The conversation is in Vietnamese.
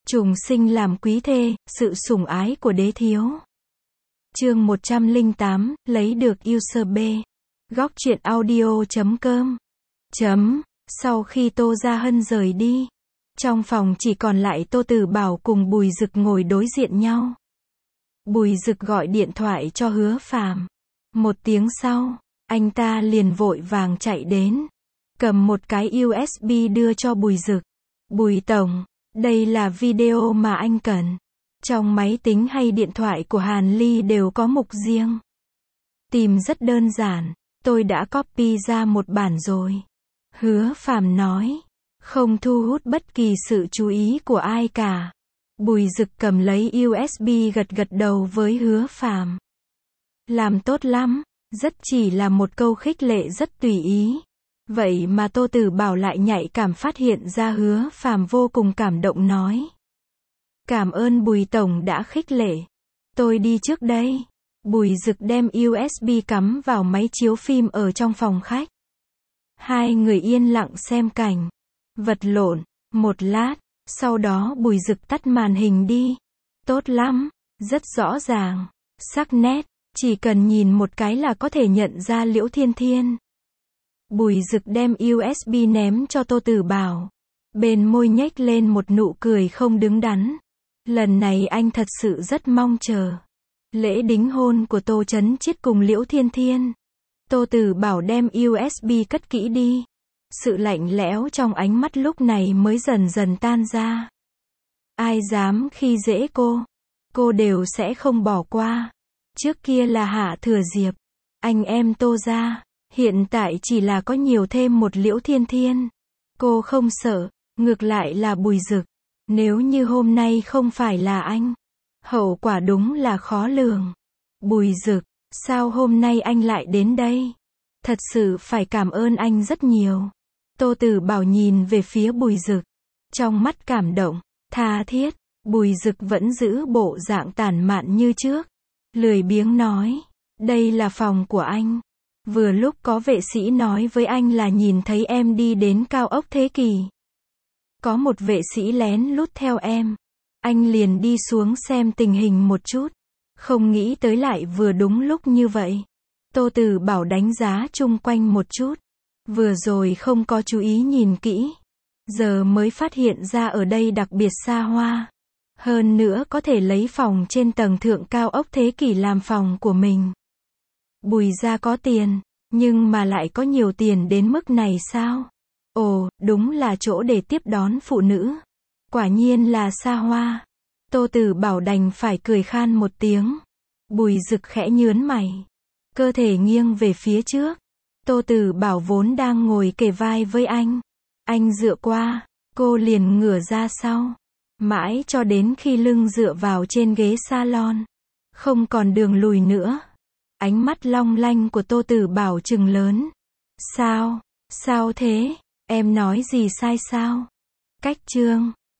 Trùng sinh làm quý thê, sự sủng ái của đế thiếu. Chương 108, lấy được user B. Góc truyện audio.com. Sau khi Tô Gia Hân rời đi, trong phòng chỉ còn lại Tô Tử Bảo cùng Bùi Dực ngồi đối diện nhau. Bùi Dực gọi điện thoại cho Hứa Phàm. Một tiếng sau, anh ta liền vội vàng chạy đến, cầm một cái USB đưa cho Bùi Dực. Bùi tổng, đây là video mà anh cần. Trong máy tính hay điện thoại của Hàn Ly đều có mục riêng. Tìm rất đơn giản, tôi đã copy ra một bản rồi. Hứa Phàm nói, không thu hút bất kỳ sự chú ý của ai cả. Bùi Dực cầm lấy USB gật gật đầu với Hứa Phàm. Làm tốt lắm, rất chỉ là một câu khích lệ rất tùy ý. Vậy mà Tô Tử Bảo lại nhạy cảm phát hiện ra Hứa Phàm vô cùng cảm động nói. Cảm ơn Bùi tổng đã khích lệ. Tôi đi trước đây. Bùi Dực đem USB cắm vào máy chiếu phim ở trong phòng khách. Hai người yên lặng xem cảnh vật lộn một lát, sau đó Bùi Dực tắt màn hình đi. Tốt lắm, rất rõ ràng, sắc nét, chỉ cần nhìn một cái là có thể nhận ra Liễu Thiên Thiên. Bùi Dực đem USB ném cho Tô Tử Bảo. Bên môi nhếch lên một nụ cười không đứng đắn. Lần này anh thật sự rất mong chờ lễ đính hôn của Tô Chấn Chiết cùng Liễu Thiên Thiên. Tô Tử Bảo đem USB cất kỹ đi. Sự lạnh lẽo trong ánh mắt lúc này mới dần dần tan ra. Ai dám khi dễ cô đều sẽ không bỏ qua. Trước kia là Hạ Thừa Diệp, anh em Tô gia, hiện tại chỉ là có nhiều thêm một Liễu Thiên Thiên. Cô không sợ, ngược lại là Bùi Dực. Nếu như hôm nay không phải là anh, hậu quả đúng là khó lường. Bùi Dực, sao hôm nay anh lại đến đây? Thật sự phải cảm ơn anh rất nhiều. Tô Tử Bảo nhìn về phía Bùi Dực, trong mắt cảm động, tha thiết. Bùi Dực vẫn giữ bộ dạng tản mạn như trước, lười biếng nói, đây là phòng của anh. Vừa lúc có vệ sĩ nói với anh là nhìn thấy em đi đến cao ốc Thế Kỷ. Có một vệ sĩ lén lút theo em. Anh liền đi xuống xem tình hình một chút. Không nghĩ tới lại vừa đúng lúc như vậy. Tô Tử Bảo đánh giá chung quanh một chút. Vừa rồi không có chú ý nhìn kỹ. Giờ mới phát hiện ra ở đây đặc biệt xa hoa. Hơn nữa có thể lấy phòng trên tầng thượng cao ốc Thế Kỷ làm phòng của mình. Bùi gia có tiền, nhưng mà lại có nhiều tiền đến mức này sao? Ồ, đúng là chỗ để tiếp đón phụ nữ. Quả nhiên là xa hoa. Tô Tử Bảo đành phải cười khan một tiếng. Bùi Dực khẽ nhướng mày, cơ thể nghiêng về phía trước. Tô Tử Bảo vốn đang ngồi kề vai với anh. Anh dựa qua, cô liền ngửa ra sau. Mãi cho đến khi lưng dựa vào trên ghế salon. Không còn đường lùi nữa. Ánh mắt long lanh của Tô Tử Bảo trừng lớn. Sao thế? Em nói gì sai sao? Cách chương